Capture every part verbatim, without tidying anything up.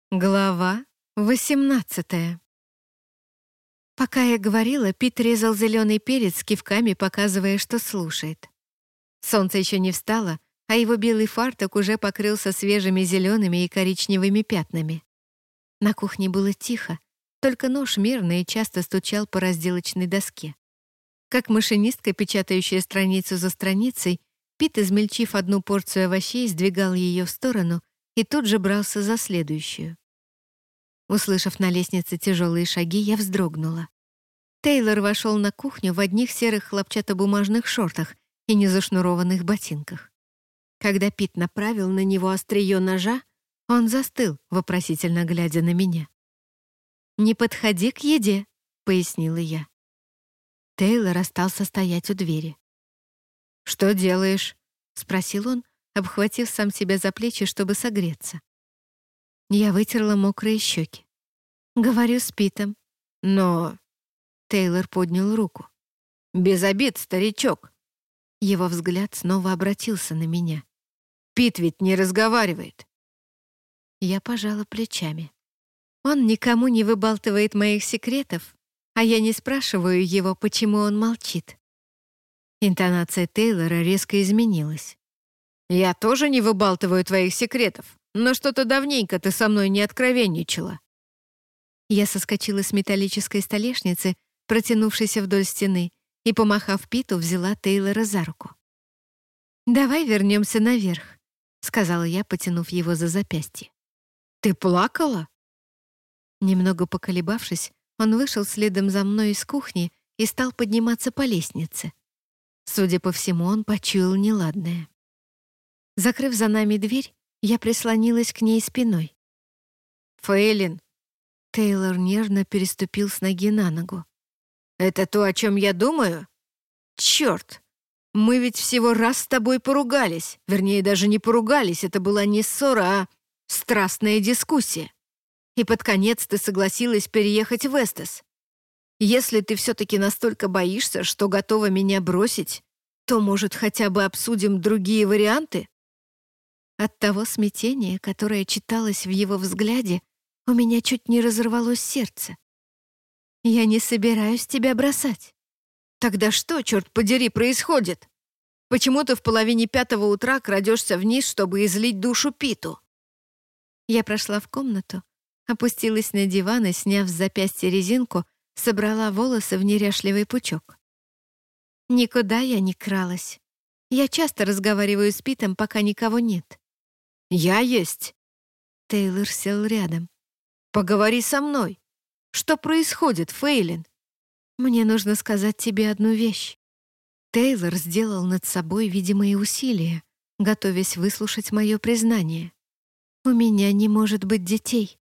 Глава восемнадцатая. Пока я говорила, Пит резал зеленый перец кивками, показывая, что слушает. Солнце еще не встало, а его белый фартук уже покрылся свежими зелеными и коричневыми пятнами. На кухне было тихо, только нож мерно и часто стучал по разделочной доске. Как машинистка, печатающая страницу за страницей, Пит, измельчив одну порцию овощей, сдвигал ее в сторону и тут же брался за следующую. Услышав на лестнице тяжелые шаги, я вздрогнула. Тейлор вошел на кухню в одних серых хлопчатобумажных шортах и незашнурованных ботинках. Когда Пит направил на него острие ножа, он застыл, вопросительно глядя на меня. «Не подходи к еде», — пояснила я. Тейлор остался стоять у двери. «Что делаешь?» — спросил он, обхватив сам себя за плечи, чтобы согреться. Я вытерла мокрые щеки. Говорю с Питом. Но... Тейлор поднял руку. «Без обид, старичок!» Его взгляд снова обратился на меня. «Пит ведь не разговаривает!» Я пожала плечами. Он никому не выбалтывает моих секретов, а я не спрашиваю его, почему он молчит. Интонация Тейлора резко изменилась. «Я тоже не выбалтываю твоих секретов, но что-то давненько ты со мной не откровенничала». Я соскочила с металлической столешницы, протянувшейся вдоль стены, и, помахав Питу, взяла Тейлора за руку. «Давай вернемся наверх», — сказала я, потянув его за запястье. «Ты плакала?» Немного поколебавшись, он вышел следом за мной из кухни и стал подниматься по лестнице. Судя по всему, он почуял неладное. Закрыв за нами дверь, я прислонилась к ней спиной. «Фейлин!» Тейлор нервно переступил с ноги на ногу. «Это то, о чем я думаю? Черт! Мы ведь всего раз с тобой поругались. Вернее, даже не поругались, это была не ссора, а страстная дискуссия. И под конец ты согласилась переехать в Эстес. Если ты все-таки настолько боишься, что готова меня бросить, то, может, хотя бы обсудим другие варианты?» От того смятения, которое читалось в его взгляде, у меня чуть не разорвалось сердце. «Я не собираюсь тебя бросать». «Тогда что, черт подери, происходит? Почему ты в половине пятого утра крадешься вниз, чтобы излить душу Питу?» Я прошла в комнату, опустилась на диван и, сняв с запястья резинку, собрала волосы в неряшливый пучок. Никуда я не кралась. Я часто разговариваю с Питом, пока никого нет. «Я есть». Тейлор сел рядом. «Поговори со мной. Что происходит, Фейлин?» «Мне нужно сказать тебе одну вещь». Тейлор сделал над собой видимые усилия, готовясь выслушать мое признание. «У меня не может быть детей».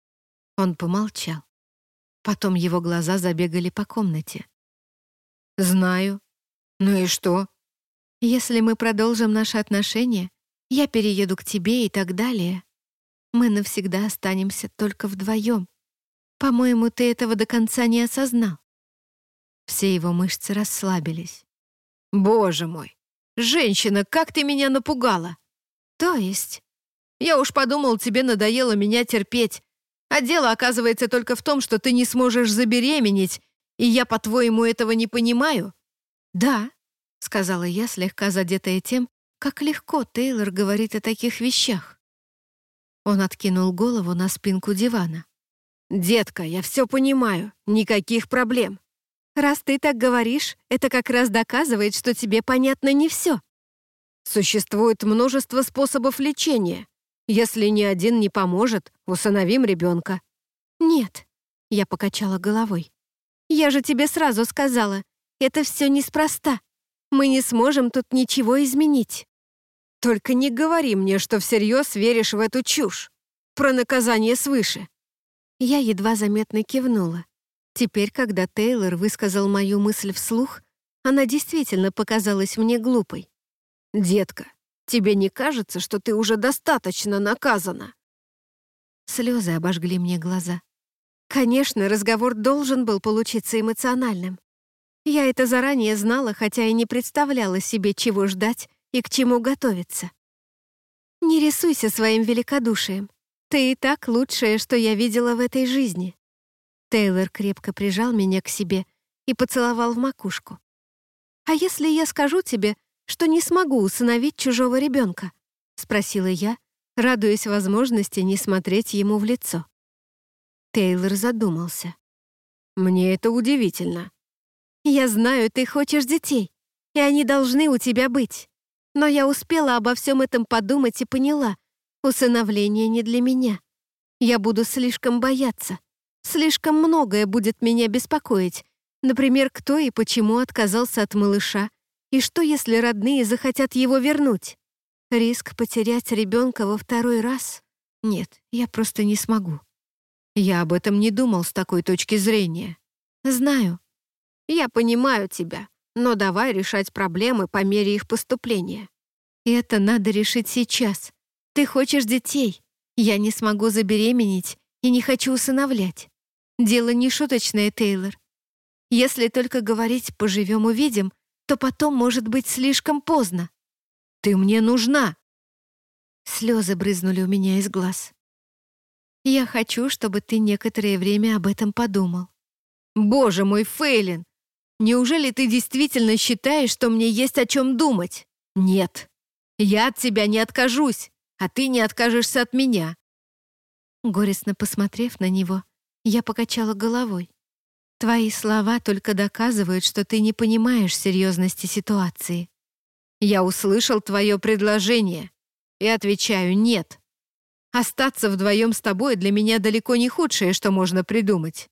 Он помолчал. Потом его глаза забегали по комнате. «Знаю. Ну и что?» «Если мы продолжим наши отношения, я перееду к тебе и так далее. Мы навсегда останемся только вдвоем. По-моему, ты этого до конца не осознал». Все его мышцы расслабились. «Боже мой! Женщина, как ты меня напугала!» «То есть?» «Я уж подумал, тебе надоело меня терпеть. А дело оказывается только в том, что ты не сможешь забеременеть, и я, по-твоему, этого не понимаю?» «Да», — сказала я, слегка задетая тем, как легко Тейлор говорит о таких вещах. Он откинул голову на спинку дивана. «Детка, я все понимаю, никаких проблем». «Раз ты так говоришь, это как раз доказывает, что тебе понятно не все». «Существует множество способов лечения. Если ни один не поможет, усыновим ребенка». «Нет», — я покачала головой. «Я же тебе сразу сказала, это все неспроста. Мы не сможем тут ничего изменить». «Только не говори мне, что всерьез веришь в эту чушь. Про наказание свыше». Я едва заметно кивнула. Теперь, когда Тейлор высказал мою мысль вслух, она действительно показалась мне глупой. «Детка, тебе не кажется, что ты уже достаточно наказана?» Слезы обожгли мне глаза. Конечно, разговор должен был получиться эмоциональным. Я это заранее знала, хотя и не представляла себе, чего ждать и к чему готовиться. «Не рисуйся своим великодушием. Ты и так лучшее, что я видела в этой жизни». Тейлор крепко прижал меня к себе и поцеловал в макушку. «А если я скажу тебе, что не смогу усыновить чужого ребенка?» — спросила я, радуясь возможности не смотреть ему в лицо. Тейлор задумался. «Мне это удивительно». «Я знаю, ты хочешь детей, и они должны у тебя быть. Но я успела обо всем этом подумать и поняла, усыновление не для меня. Я буду слишком бояться. Слишком многое будет меня беспокоить. Например, кто и почему отказался от малыша, и что, если родные захотят его вернуть? Риск потерять ребенка во второй раз? Нет, я просто не смогу». «Я об этом не думал с такой точки зрения». «Знаю. Я понимаю тебя, но давай решать проблемы по мере их поступления. Это надо решить сейчас. Ты хочешь детей. Я не смогу забеременеть и не хочу усыновлять. Дело не шуточное, Тейлор. Если только говорить «поживем-увидим», то потом может быть слишком поздно. Ты мне нужна». Слезы брызнули у меня из глаз. «Я хочу, чтобы ты некоторое время об этом подумал». «Боже мой, Фейлин! Неужели ты действительно считаешь, что мне есть о чем думать? Нет. Я от тебя не откажусь, а ты не откажешься от меня». Горестно посмотрев на него, я покачала головой. «Твои слова только доказывают, что ты не понимаешь серьезности ситуации». «Я услышал твое предложение и отвечаю «нет». Остаться вдвоем с тобой для меня далеко не худшее, что можно придумать».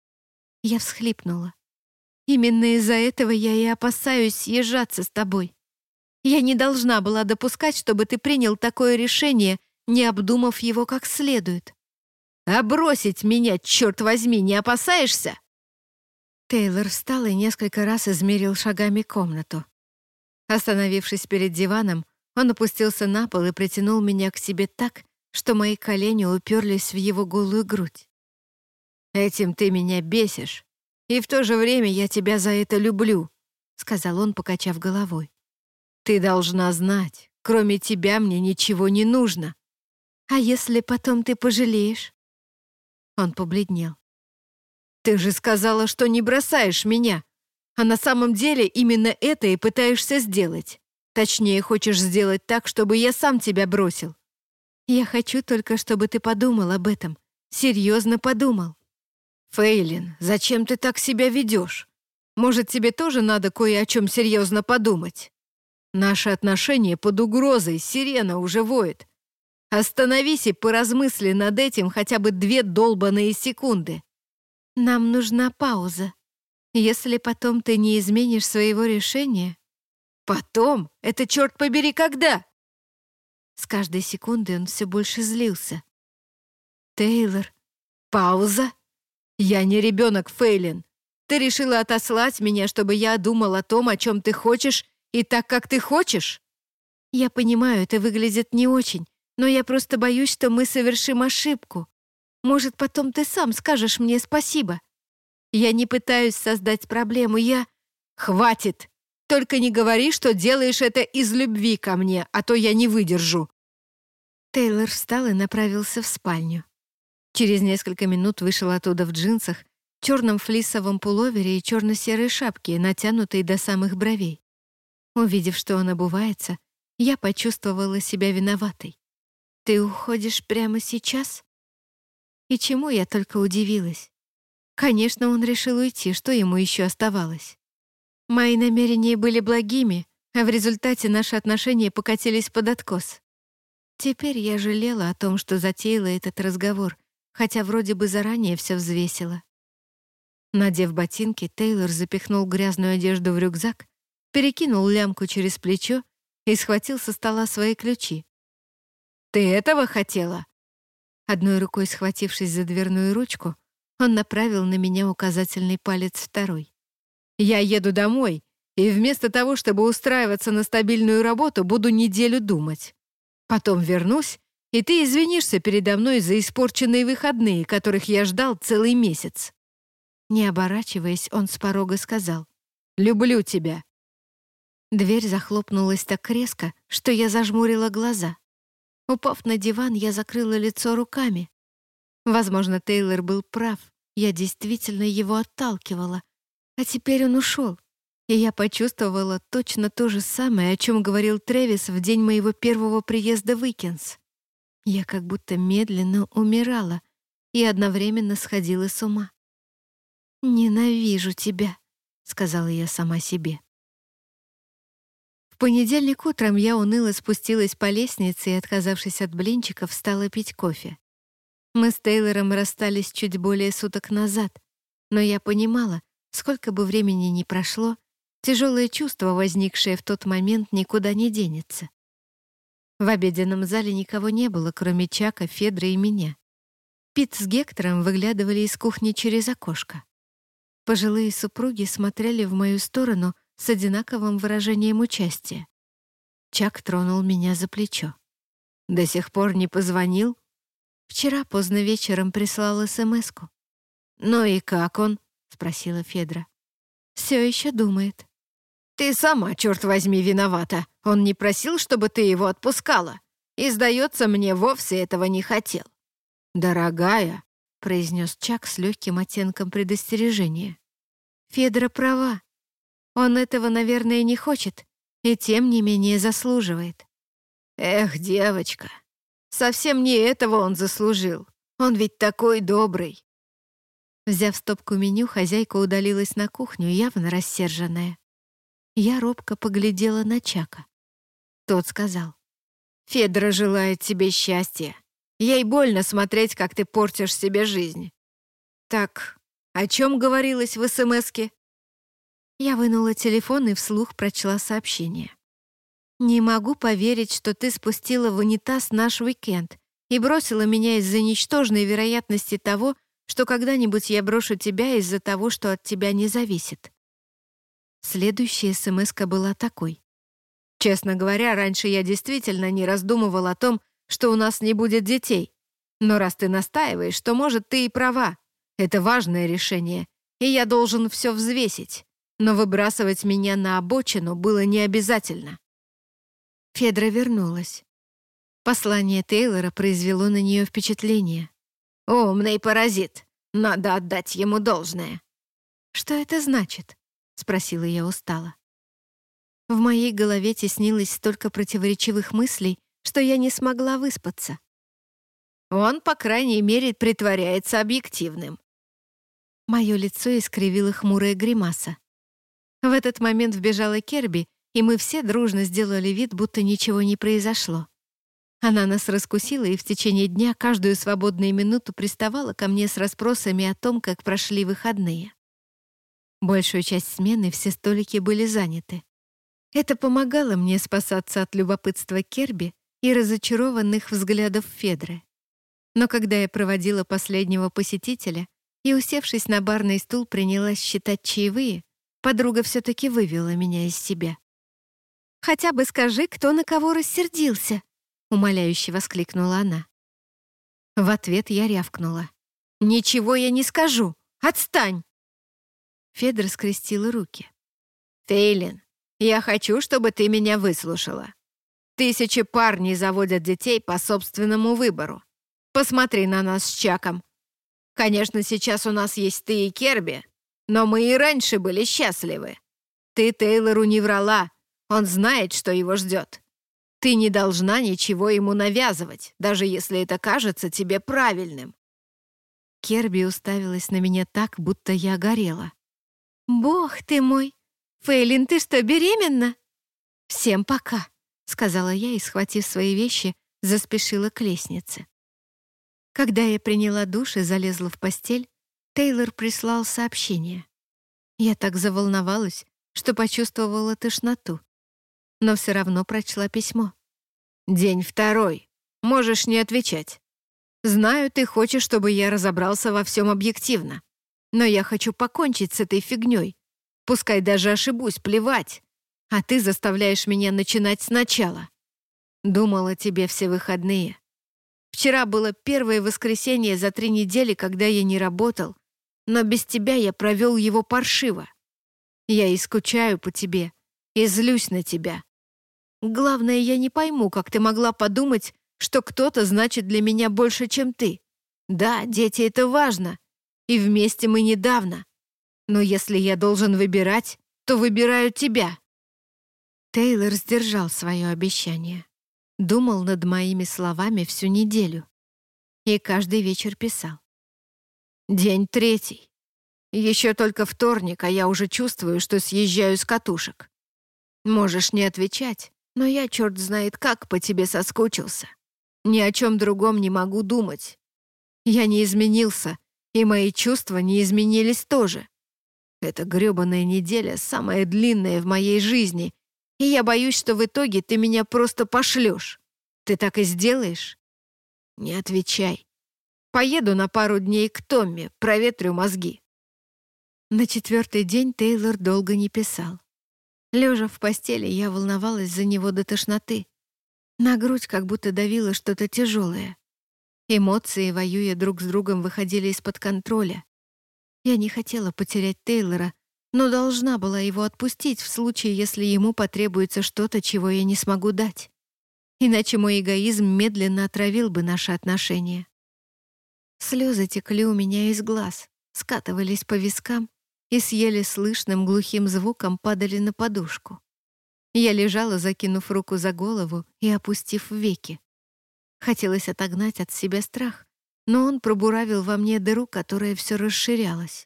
Я всхлипнула. «Именно из-за этого я и опасаюсь съезжаться с тобой. Я не должна была допускать, чтобы ты принял такое решение, не обдумав его как следует». «А бросить меня, черт возьми, не опасаешься?» Тейлор встал и несколько раз измерил шагами комнату. Остановившись перед диваном, он опустился на пол и притянул меня к себе так, что мои колени уперлись в его голую грудь. «Этим ты меня бесишь, и в то же время я тебя за это люблю», — сказал он, покачав головой. «Ты должна знать, кроме тебя мне ничего не нужно». «А если потом ты пожалеешь?» Он побледнел. «Ты же сказала, что не бросаешь меня, а на самом деле именно это и пытаешься сделать. Точнее, хочешь сделать так, чтобы я сам тебя бросил». «Я хочу только, чтобы ты подумал об этом. Серьезно подумал». «Фейлин, зачем ты так себя ведешь? Может, тебе тоже надо кое о чем серьезно подумать? Наши отношения под угрозой, сирена уже воет. Остановись и поразмысли над этим хотя бы две долбаные секунды». «Нам нужна пауза. Если потом ты не изменишь своего решения...» «Потом? Это, черт побери, когда?» С каждой секундой он все больше злился. «Тейлор, пауза? Я не ребенок, Фейлин. Ты решила отослать меня, чтобы я думал о том, о чем ты хочешь, и так, как ты хочешь?» «Я понимаю, это выглядит не очень, но я просто боюсь, что мы совершим ошибку. Может, потом ты сам скажешь мне спасибо. Я не пытаюсь создать проблему, я...» «Хватит! Только не говори, что делаешь это из любви ко мне, а то я не выдержу». Тейлор встал и направился в спальню. Через несколько минут вышел оттуда в джинсах, черном флисовом пуловере и черно-серой шапке, натянутой до самых бровей. Увидев, что он обувается, я почувствовала себя виноватой. «Ты уходишь прямо сейчас?» И чему я только удивилась. Конечно, он решил уйти, что ему еще оставалось. Мои намерения были благими, а в результате наши отношения покатились под откос. Теперь я жалела о том, что затеяла этот разговор, хотя вроде бы заранее все взвесила. Надев ботинки, Тейлор запихнул грязную одежду в рюкзак, перекинул лямку через плечо и схватил со стола свои ключи. «Ты этого хотела?» Одной рукой схватившись за дверную ручку, он направил на меня указательный палец второй. «Я еду домой, и вместо того, чтобы устраиваться на стабильную работу, буду неделю думать. Потом вернусь, и ты извинишься передо мной за испорченные выходные, которых я ждал целый месяц». Не оборачиваясь, он с порога сказал: «Люблю тебя». Дверь захлопнулась так резко, что я зажмурила глаза. Упав на диван, я закрыла лицо руками. Возможно, Тейлор был прав. Я действительно его отталкивала. А теперь он ушел. И я почувствовала точно то же самое, о чем говорил Трэвис в день моего первого приезда в Уикенс. Я как будто медленно умирала и одновременно сходила с ума. «Ненавижу тебя», — сказала я сама себе. В понедельник утром я уныло спустилась по лестнице и, отказавшись от блинчиков, стала пить кофе. Мы с Тейлором расстались чуть более суток назад, но я понимала, сколько бы времени ни прошло, тяжелое чувство, возникшее в тот момент, никуда не денется. В обеденном зале никого не было, кроме Чака, Федры и меня. Пит с Гектором выглядывали из кухни через окошко. Пожилые супруги смотрели в мою сторону с одинаковым выражением участия. Чак тронул меня за плечо. «До сих пор не позвонил?» «Вчера поздно вечером прислал эс-эм-эску». «Ну и как он?» — спросила Федра. «Все еще думает». «Ты сама, черт возьми, виновата. Он не просил, чтобы ты его отпускала. И, сдается мне, вовсе этого не хотел». «Дорогая», — произнес Чак с легким оттенком предостережения. «Федра права. Он этого, наверное, не хочет, и тем не менее заслуживает». «Эх, девочка, совсем не этого он заслужил. Он ведь такой добрый». Взяв стопку меню, хозяйка удалилась на кухню, явно рассерженная. Я робко поглядела на Чака. Тот сказал: «Федра желает тебе счастья. Ей больно смотреть, как ты портишь себе жизнь». «Так, о чем говорилось в эс-эм-эске?» Я вынула телефон и вслух прочла сообщение. «Не могу поверить, что ты спустила в унитаз наш уикенд и бросила меня из-за ничтожной вероятности того, что когда-нибудь я брошу тебя из-за того, что от тебя не зависит». Следующая эс-эм-эска была такой. «Честно говоря, раньше я действительно не раздумывал о том, что у нас не будет детей. Но раз ты настаиваешь, то, может, ты и права. Это важное решение, и я должен все взвесить. Но выбрасывать меня на обочину было не обязательно». Федра вернулась. Послание Тейлора произвело на нее впечатление. «Умный паразит. Надо отдать ему должное». «Что это значит?» — спросила я устало. В моей голове теснилось столько противоречивых мыслей, что я не смогла выспаться. «Он, по крайней мере, притворяется объективным». Мое лицо искривило хмурая гримаса. В этот момент вбежала Керби, и мы все дружно сделали вид, будто ничего не произошло. Она нас раскусила и в течение дня каждую свободную минуту приставала ко мне с расспросами о том, как прошли выходные. Большую часть смены все столики были заняты. Это помогало мне спасаться от любопытства Керби и разочарованных взглядов Федры. Но когда я проводила последнего посетителя и, усевшись на барный стул, принялась считать чаевые, подруга все-таки вывела меня из себя. «Хотя бы скажи, кто на кого рассердился», — умоляюще воскликнула она. В ответ я рявкнула: «Ничего я не скажу! Отстань!» Федра скрестила руки. «Фейлин, я хочу, чтобы ты меня выслушала. Тысячи парней заводят детей по собственному выбору. Посмотри на нас с Чаком. Конечно, сейчас у нас есть ты и Керби, но мы и раньше были счастливы. Ты Тейлору не врала, он знает, что его ждет. Ты не должна ничего ему навязывать, даже если это кажется тебе правильным». Керби уставилась на меня так, будто я горела. «Бог ты мой! Фейлин, ты что, беременна?» «Всем пока», — сказала я и, схватив свои вещи, заспешила к лестнице. Когда я приняла душ и залезла в постель, Тейлор прислал сообщение. Я так заволновалась, что почувствовала тошноту, но все равно прочла письмо. «День второй. Можешь не отвечать. Знаю, ты хочешь, чтобы я разобрался во всем объективно. Но я хочу покончить с этой фигней. Пускай даже ошибусь, плевать. А ты заставляешь меня начинать сначала. Думала тебе все выходные. Вчера было первое воскресенье за три недели, когда я не работал, но без тебя я провел его паршиво. Я и скучаю по тебе, и злюсь на тебя. Главное, я не пойму, как ты могла подумать, что кто-то значит для меня больше, чем ты. Да, дети — это важно, и вместе мы недавно. Но если я должен выбирать, то выбираю тебя». Тейлор сдержал свое обещание. Думал над моими словами всю неделю. И каждый вечер писал. День третий. Еще только вторник, а я уже чувствую, что съезжаю с катушек. Можешь не отвечать, но я, черт знает как, по тебе соскучился. Ни о чем другом не могу думать. Я не изменился, и мои чувства не изменились тоже. Эта грёбаная неделя самая длинная в моей жизни, и я боюсь, что в итоге ты меня просто пошлешь. Ты так и сделаешь? Не отвечай. Поеду на пару дней к Томми, проветрю мозги». На четвертый день Тейлор долго не писал. Лежа в постели, я волновалась за него до тошноты. На грудь как будто давило что-то тяжелое. Эмоции, воюя друг с другом, выходили из-под контроля. Я не хотела потерять Тейлора, но должна была его отпустить в случае, если ему потребуется что-то, чего я не смогу дать. Иначе мой эгоизм медленно отравил бы наши отношения. Слезы текли у меня из глаз, скатывались по вискам и с еле слышным глухим звуком падали на подушку. Я лежала, закинув руку за голову и опустив веки. Хотелось отогнать от себя страх, но он пробуравил во мне дыру, которая все расширялась.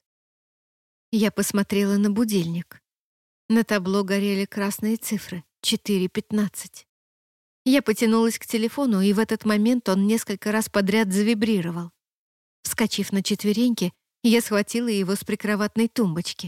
Я посмотрела на будильник. На табло горели красные цифры — четыре пятнадцать. Я потянулась к телефону, и в этот момент он несколько раз подряд завибрировал. Вскочив на четвереньки, я схватила его с прикроватной тумбочки.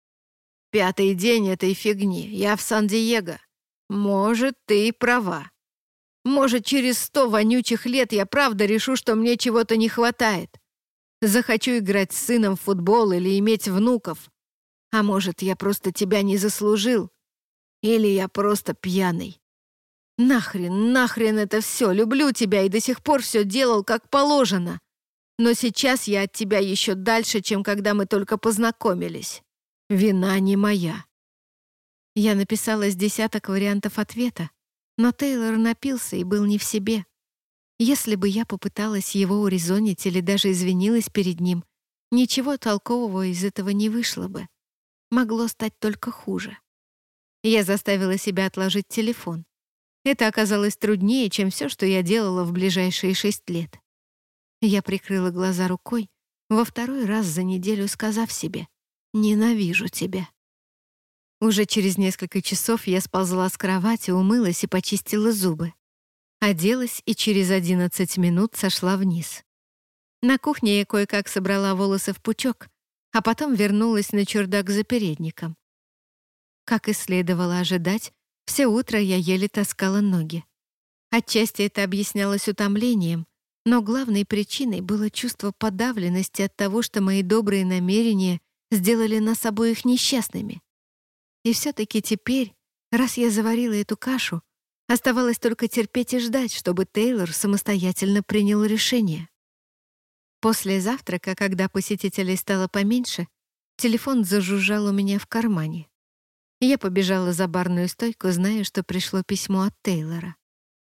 «Пятый день этой фигни. Я в Сан-Диего. Может, ты и права. Может, через сто вонючих лет я правда решу, что мне чего-то не хватает. Захочу играть с сыном в футбол или иметь внуков. А может, я просто тебя не заслужил. Или я просто пьяный. Нахрен, нахрен это все. Люблю тебя и до сих пор все делал как положено. Но сейчас я от тебя еще дальше, чем когда мы только познакомились. Вина не моя». Я написала с десяток вариантов ответа, но Тейлор напился и был не в себе. Если бы я попыталась его урезонить или даже извинилась перед ним, ничего толкового из этого не вышло бы. Могло стать только хуже. Я заставила себя отложить телефон. Это оказалось труднее, чем все, что я делала в ближайшие шесть лет. Я прикрыла глаза рукой, во второй раз за неделю сказав себе «Ненавижу тебя». Уже через несколько часов я сползла с кровати, умылась и почистила зубы. Оделась и через одиннадцать минут сошла вниз. На кухне я кое-как собрала волосы в пучок, а потом вернулась на чердак за передником. Как и следовало ожидать, все утро я еле таскала ноги. Отчасти это объяснялось утомлением, но главной причиной было чувство подавленности от того, что мои добрые намерения сделали нас обоих несчастными. И все-таки теперь, раз я заварила эту кашу, оставалось только терпеть и ждать, чтобы Тейлор самостоятельно принял решение. После завтрака, когда посетителей стало поменьше, телефон зажужжал у меня в кармане. Я побежала за барную стойку, зная, что пришло письмо от Тейлора.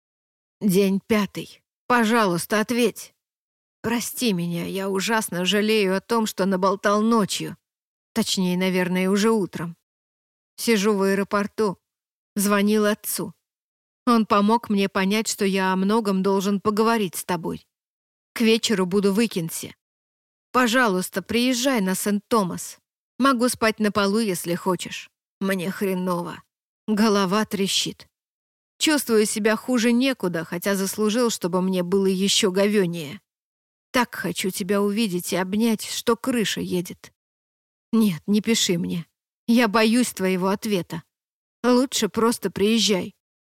«День пятый. Пожалуйста, ответь. Прости меня, я ужасно жалею о том, что наболтал ночью. Точнее, наверное, уже утром. Сижу в аэропорту. Звонил отцу. Он помог мне понять, что я о многом должен поговорить с тобой. К вечеру буду в Икенсе. Пожалуйста, приезжай на Сент-Томас. Могу спать на полу, если хочешь. Мне хреново. Голова трещит. Чувствую себя хуже некуда, хотя заслужил, чтобы мне было еще говёнее. Так хочу тебя увидеть и обнять, что крыша едет. Нет, не пиши мне. Я боюсь твоего ответа. Лучше просто приезжай».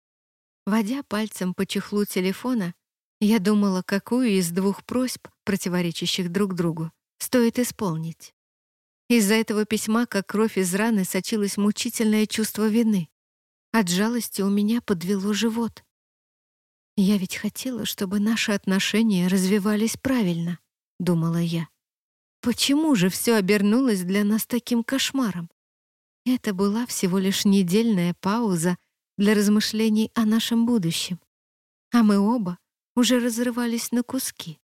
Водя пальцем по чехлу телефона, я думала, какую из двух просьб, противоречащих друг другу, стоит исполнить. Из-за этого письма, как кровь из раны, сочилось мучительное чувство вины. От жалости у меня подвело живот. «Я ведь хотела, чтобы наши отношения развивались правильно», — думала я. «Почему же все обернулось для нас таким кошмаром?» Это была всего лишь недельная пауза для размышлений о нашем будущем. А мы оба уже разрывались на куски.